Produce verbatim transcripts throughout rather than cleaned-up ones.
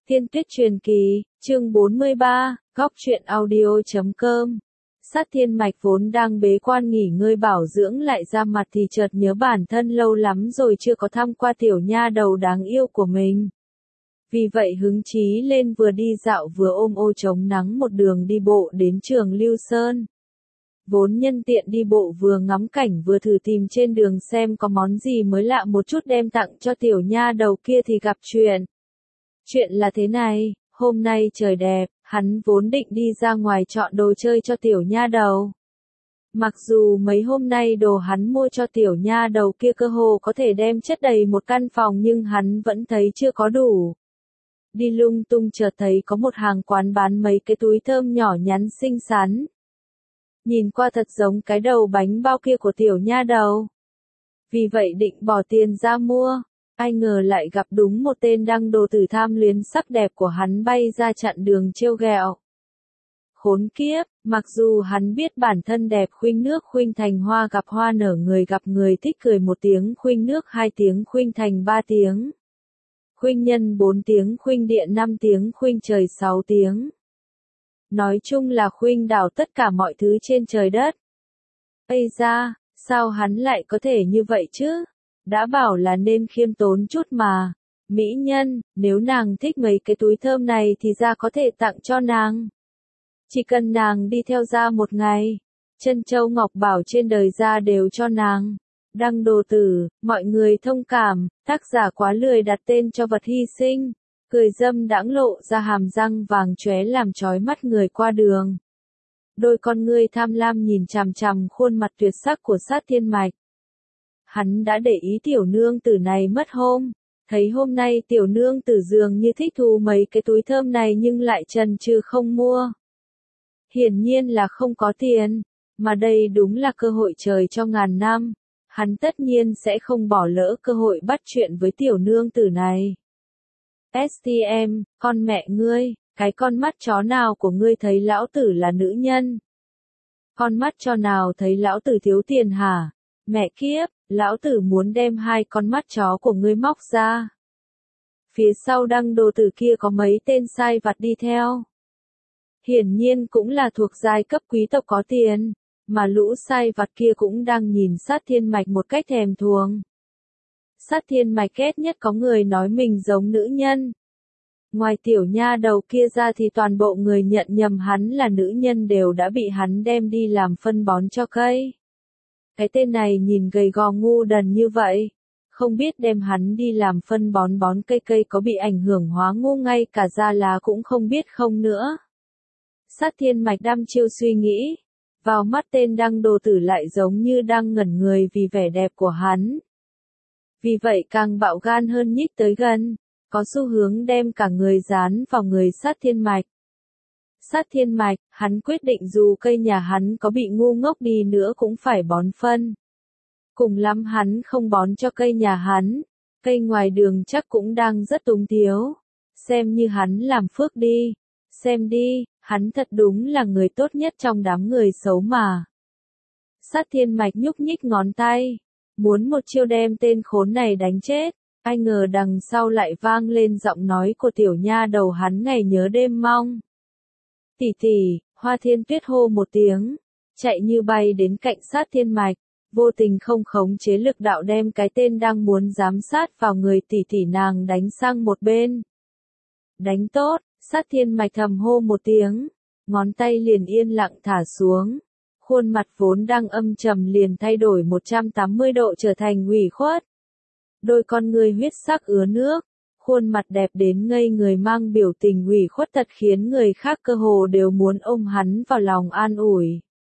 Thiên Tuyết truyền kỳ, chương bốn mươi ba, góc truyện audio chấm com. Sát Thiên Mạch vốn đang bế quan nghỉ ngơi bảo dưỡng lại ra mặt thì chợt nhớ bản thân lâu lắm rồi chưa có thăm qua tiểu nha đầu đáng yêu của mình. Vì vậy hứng chí lên vừa đi dạo vừa ôm ô chống nắng một đường đi bộ đến Trường Lưu Sơn. Vốn nhân tiện đi bộ vừa ngắm cảnh vừa thử tìm trên đường xem có món gì mới lạ một chút đem tặng cho tiểu nha đầu kia thì gặp chuyện. Chuyện là thế này, hôm nay trời đẹp, hắn vốn định đi ra ngoài chọn đồ chơi cho tiểu nha đầu. Mặc dù mấy hôm nay đồ hắn mua cho tiểu nha đầu kia cơ hồ có thể đem chất đầy một căn phòng nhưng hắn vẫn thấy chưa có đủ. Đi lung tung chợt thấy có một hàng quán bán mấy cái túi thơm nhỏ nhắn xinh xắn. Nhìn qua thật giống cái đầu bánh bao kia của tiểu nha đầu. Vì vậy định bỏ tiền ra mua. Ai ngờ lại gặp đúng một tên đăng đồ tử tham luyến sắc đẹp của hắn bay ra chặn đường trêu ghẹo. Khốn kiếp, mặc dù hắn biết bản thân đẹp khuynh nước khuynh thành hoa gặp hoa nở người gặp người thích cười một tiếng khuynh nước hai tiếng khuynh thành ba tiếng. Khuynh nhân bốn tiếng khuynh địa năm tiếng khuynh trời sáu tiếng. Nói chung là khuynh đảo tất cả mọi thứ trên trời đất. Ây da, sao hắn lại có thể như vậy chứ? Đã bảo là nên khiêm tốn chút mà. Mỹ nhân, nếu nàng thích mấy cái túi thơm này thì ra có thể tặng cho nàng. Chỉ cần nàng đi theo ra một ngày, chân châu ngọc bảo trên đời ra đều cho nàng. Đăng đồ tử, mọi người thông cảm, tác giả quá lười đặt tên cho vật hy sinh. Cười dâm đãng lộ ra hàm răng vàng chóe làm chói mắt người qua đường. Đôi con ngươi tham lam nhìn chằm chằm khuôn mặt tuyệt sắc của Sát Thiên Mạch. Hắn đã để ý tiểu nương tử này mất hôm, thấy hôm nay tiểu nương tử dường như thích thú mấy cái túi thơm này nhưng lại chần chừ không mua. Hiển nhiên là không có tiền, mà đây đúng là cơ hội trời cho ngàn năm, hắn tất nhiên sẽ không bỏ lỡ cơ hội bắt chuyện với tiểu nương tử này. ét tê em, con mẹ ngươi, cái con mắt chó nào của ngươi thấy lão tử là nữ nhân? Con mắt chó nào thấy lão tử thiếu tiền hả? Mẹ kiếp, lão tử muốn đem hai con mắt chó của ngươi móc ra. Phía sau đăng đồ tử kia có mấy tên sai vặt đi theo. Hiển nhiên cũng là thuộc giai cấp quý tộc có tiền, mà lũ sai vặt kia cũng đang nhìn Sát Thiên Mạch một cách thèm thuồng. Sát Thiên Mạch ghét nhất có người nói mình giống nữ nhân. Ngoài tiểu nha đầu kia ra thì toàn bộ người nhận nhầm hắn là nữ nhân đều đã bị hắn đem đi làm phân bón cho cây. Cái tên này nhìn gầy gò ngu đần như vậy, không biết đem hắn đi làm phân bón bón cây cây có bị ảnh hưởng hóa ngu ngay cả da lá cũng không biết không nữa. Sát Thiên Mạch đăm chiêu suy nghĩ, vào mắt tên đăng đồ tử lại giống như đang ngẩn người vì vẻ đẹp của hắn. Vì vậy càng bạo gan hơn nhích tới gần, có xu hướng đem cả người dán vào người Sát Thiên Mạch. Sát Thiên Mạch, hắn quyết định dù cây nhà hắn có bị ngu ngốc đi nữa cũng phải bón phân. Cùng lắm hắn không bón cho cây nhà hắn, cây ngoài đường chắc cũng đang rất túng thiếu. Xem như hắn làm phước đi, xem đi, hắn thật đúng là người tốt nhất trong đám người xấu mà. Sát Thiên Mạch nhúc nhích ngón tay, muốn một chiêu đem tên khốn này đánh chết, ai ngờ đằng sau lại vang lên giọng nói của tiểu nha đầu hắn ngày nhớ đêm mong. Tỷ tỷ, Hoa Thiên Tuyết hô một tiếng, chạy như bay đến cạnh Sát Thiên Mạch, vô tình không khống chế lực đạo đem cái tên đang muốn giám sát vào người tỷ tỷ nàng đánh sang một bên. Đánh tốt, Sát Thiên Mạch thầm hô một tiếng, ngón tay liền yên lặng thả xuống, khuôn mặt vốn đang âm trầm liền thay đổi một trăm tám mươi độ trở thành ủy khuất. Đôi con ngươi huyết sắc ứa nước, khuôn mặt đẹp đến ngây người mang biểu tình ủy khuất thật khiến người khác cơ hồ đều muốn ôm hắn vào lòng an ủi.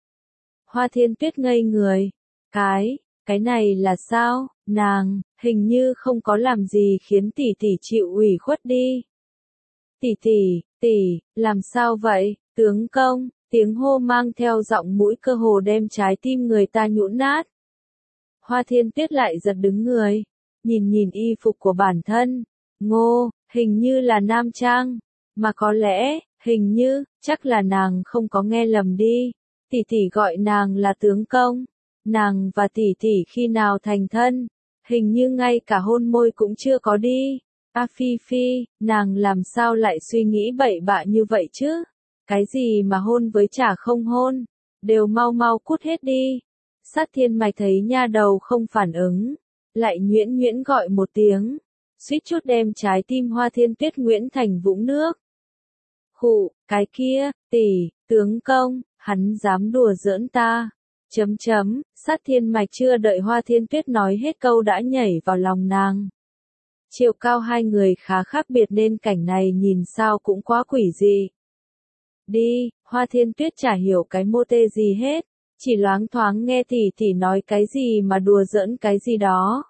Hoa Thiên Tuyết ngây người, cái, cái này là sao, nàng, hình như không có làm gì khiến tỷ tỷ chịu ủy khuất đi. Tỷ tỷ, tỷ, làm sao vậy, tướng công, tiếng hô mang theo giọng mũi cơ hồ đem trái tim người ta nhũn nát. Hoa Thiên Tuyết lại giật đứng người, nhìn nhìn y phục của bản thân. Ngô, hình như là nam trang, mà có lẽ, hình như, chắc là nàng không có nghe lầm đi, tỷ tỷ gọi nàng là tướng công, nàng và tỷ tỷ khi nào thành thân, hình như ngay cả hôn môi cũng chưa có đi, A Phi Phi, nàng làm sao lại suy nghĩ bậy bạ như vậy chứ? Cái gì mà hôn với chả không hôn, đều mau mau cút hết đi. Sát Thiên Mạch thấy nha đầu không phản ứng, lại nhuyễn nhuyễn gọi một tiếng, suýt chút đem trái tim Hoa Thiên Tuyết nguyễn thành vũng nước. Khụ, cái kia, tỷ, tướng công, hắn dám đùa giỡn ta. Chấm chấm, Sát Thiên Mạch chưa đợi Hoa Thiên Tuyết nói hết câu đã nhảy vào lòng nàng. Chiều cao hai người khá khác biệt nên cảnh này nhìn sao cũng quá quỷ dị. Đi, Hoa Thiên Tuyết chả hiểu cái mô tê gì hết, chỉ loáng thoáng nghe tỷ tỷ nói cái gì mà đùa giỡn cái gì đó.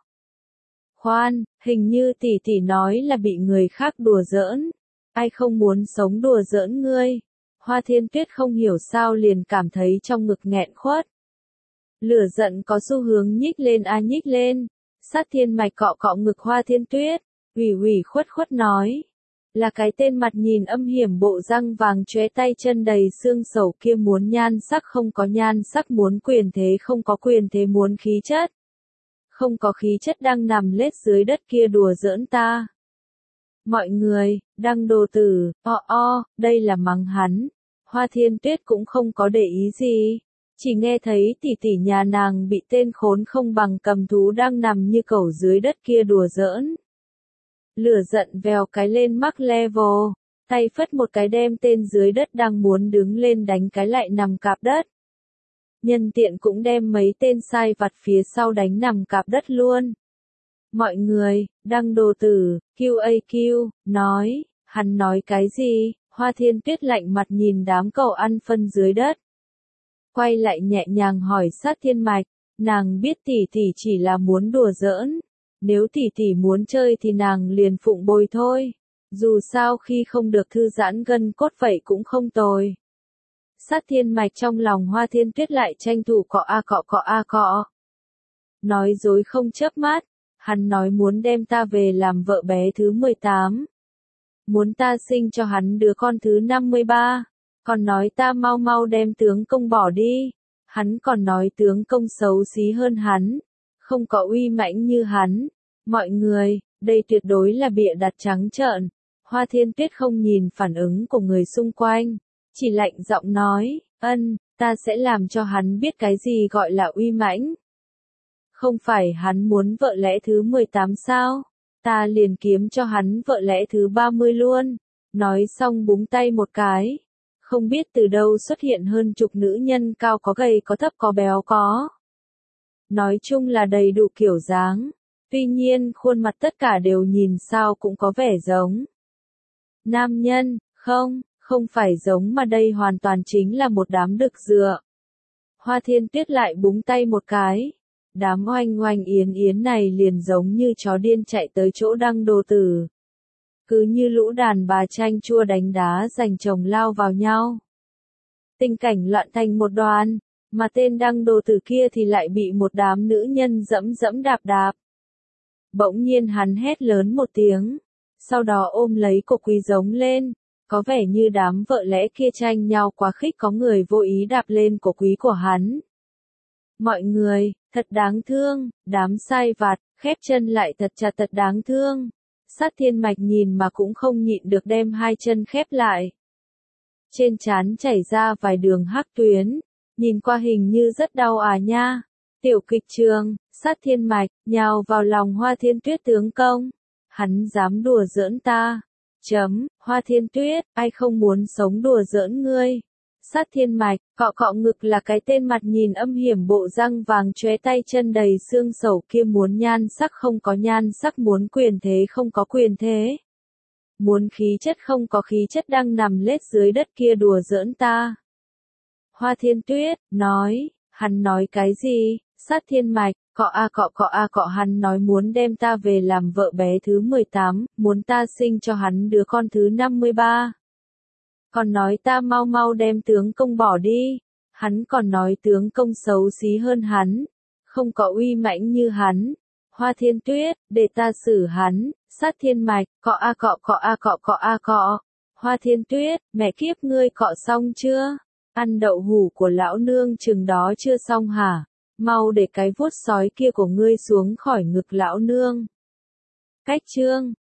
Khoan, hình như tỷ tỷ nói là bị người khác đùa giỡn. Ai không muốn sống đùa giỡn ngươi? Hoa Thiên Tuyết không hiểu sao liền cảm thấy trong ngực nghẹn khuất. Lửa giận có xu hướng nhích lên a nhích lên. Sát Thiên Mạch cọ cọ ngực Hoa Thiên Tuyết, ủy ủy khuất khuất nói. Là cái tên mặt nhìn âm hiểm bộ răng vàng chóe tay chân đầy xương sầu kia muốn nhan sắc không có nhan sắc muốn quyền thế không có quyền thế muốn khí chất. Không có khí chất đang nằm lết dưới đất kia đùa giỡn ta. Mọi người, đăng đồ tử, o o, đây là mắng hắn. Hoa Thiên Tuyết cũng không có để ý gì. Chỉ nghe thấy tỷ tỷ nhà nàng bị tên khốn không bằng cầm thú đang nằm như cẩu dưới đất kia đùa giỡn. Lửa giận vèo cái lên mắc level, tay phất một cái đem tên dưới đất đang muốn đứng lên đánh cái lại nằm cạp đất. Nhân tiện cũng đem mấy tên sai vặt phía sau đánh nằm cạp đất luôn. Mọi người, đăng đồ tử, Q A Q, nói, hắn nói cái gì? Hoa Thiên Tuyết lạnh mặt nhìn đám cậu ăn phân dưới đất. Quay lại nhẹ nhàng hỏi Sát Thiên Mạch, nàng biết tỷ tỷ chỉ là muốn đùa giỡn. Nếu tỷ tỷ muốn chơi thì nàng liền phụng bồi thôi. Dù sao khi không được thư giãn gân cốt vậy cũng không tồi. Sát Thiên Mạch trong lòng Hoa Thiên Tuyết lại tranh thủ cọ a cọ cọ a cọ. Nói dối không chớp mắt, hắn nói muốn đem ta về làm vợ bé thứ mười tám. Muốn ta sinh cho hắn đứa con thứ năm mươi ba. Còn nói ta mau mau đem tướng công bỏ đi. Hắn còn nói tướng công xấu xí hơn hắn. Không có uy mãnh như hắn. Mọi người, đây tuyệt đối là bịa đặt trắng trợn. Hoa Thiên Tuyết không nhìn phản ứng của người xung quanh. Chỉ lạnh giọng nói, ân, ta sẽ làm cho hắn biết cái gì gọi là uy mãnh. Không phải hắn muốn vợ lẽ thứ mười tám sao? Ta liền kiếm cho hắn vợ lẽ thứ ba mươi luôn. Nói xong búng tay một cái. Không biết từ đâu xuất hiện hơn chục nữ nhân cao có gầy có thấp có béo có. Nói chung là đầy đủ kiểu dáng. Tuy nhiên khuôn mặt tất cả đều nhìn sao cũng có vẻ giống. Nam nhân, không, không phải giống mà đây hoàn toàn chính là một đám đực dựa. Hoa Thiên Tuyết lại búng tay một cái. Đám oanh oanh yến yến này liền giống như chó điên chạy tới chỗ đăng đồ tử. Cứ như lũ đàn bà chanh chua đánh đá giành chồng lao vào nhau. Tình cảnh loạn thành một đoàn, mà tên đăng đồ tử kia thì lại bị một đám nữ nhân dẫm dẫm đạp đạp. Bỗng nhiên hắn hét lớn một tiếng, sau đó ôm lấy cổ quý giống lên, có vẻ như đám vợ lẽ kia tranh nhau quá khích có người vô ý đạp lên cổ quý của hắn. Mọi người, thật đáng thương, đám sai vặt, khép chân lại thật chặt thật đáng thương. Sát Thiên Mạch nhìn mà cũng không nhịn được đem hai chân khép lại. Trên trán chảy ra vài đường hắc tuyến, nhìn qua hình như rất đau à nha. Tiểu kịch trường, Sát Thiên Mạch, nhào vào lòng Hoa Thiên Tuyết tướng công. Hắn dám đùa giỡn ta. Chấm, Hoa Thiên Tuyết, ai không muốn sống đùa giỡn ngươi. Sát Thiên Mạch, cọ cọ ngực là cái tên mặt nhìn âm hiểm bộ răng vàng chóe tay chân đầy xương sầu kia muốn nhan sắc không có nhan sắc muốn quyền thế không có quyền thế. Muốn khí chất không có khí chất đang nằm lết dưới đất kia đùa giỡn ta. Hoa Thiên Tuyết, nói, hắn nói cái gì? Sát Thiên Mạch, cọ a cọ cọ a cọ hắn nói muốn đem ta về làm vợ bé thứ mười tám, muốn ta sinh cho hắn đứa con thứ năm mươi ba. Còn nói ta mau mau đem tướng công bỏ đi. Hắn còn nói tướng công xấu xí hơn hắn. Không có uy mãnh như hắn. Hoa Thiên Tuyết, để ta xử hắn. Sát Thiên Mạch, cọ a cọ cọ a cọ cọ a cọ. Hoa Thiên Tuyết, mẹ kiếp ngươi cọ xong chưa? Ăn đậu hủ của lão nương chừng đó chưa xong hả? Mau để cái vuốt sói kia của ngươi xuống khỏi ngực lão nương. Cách chương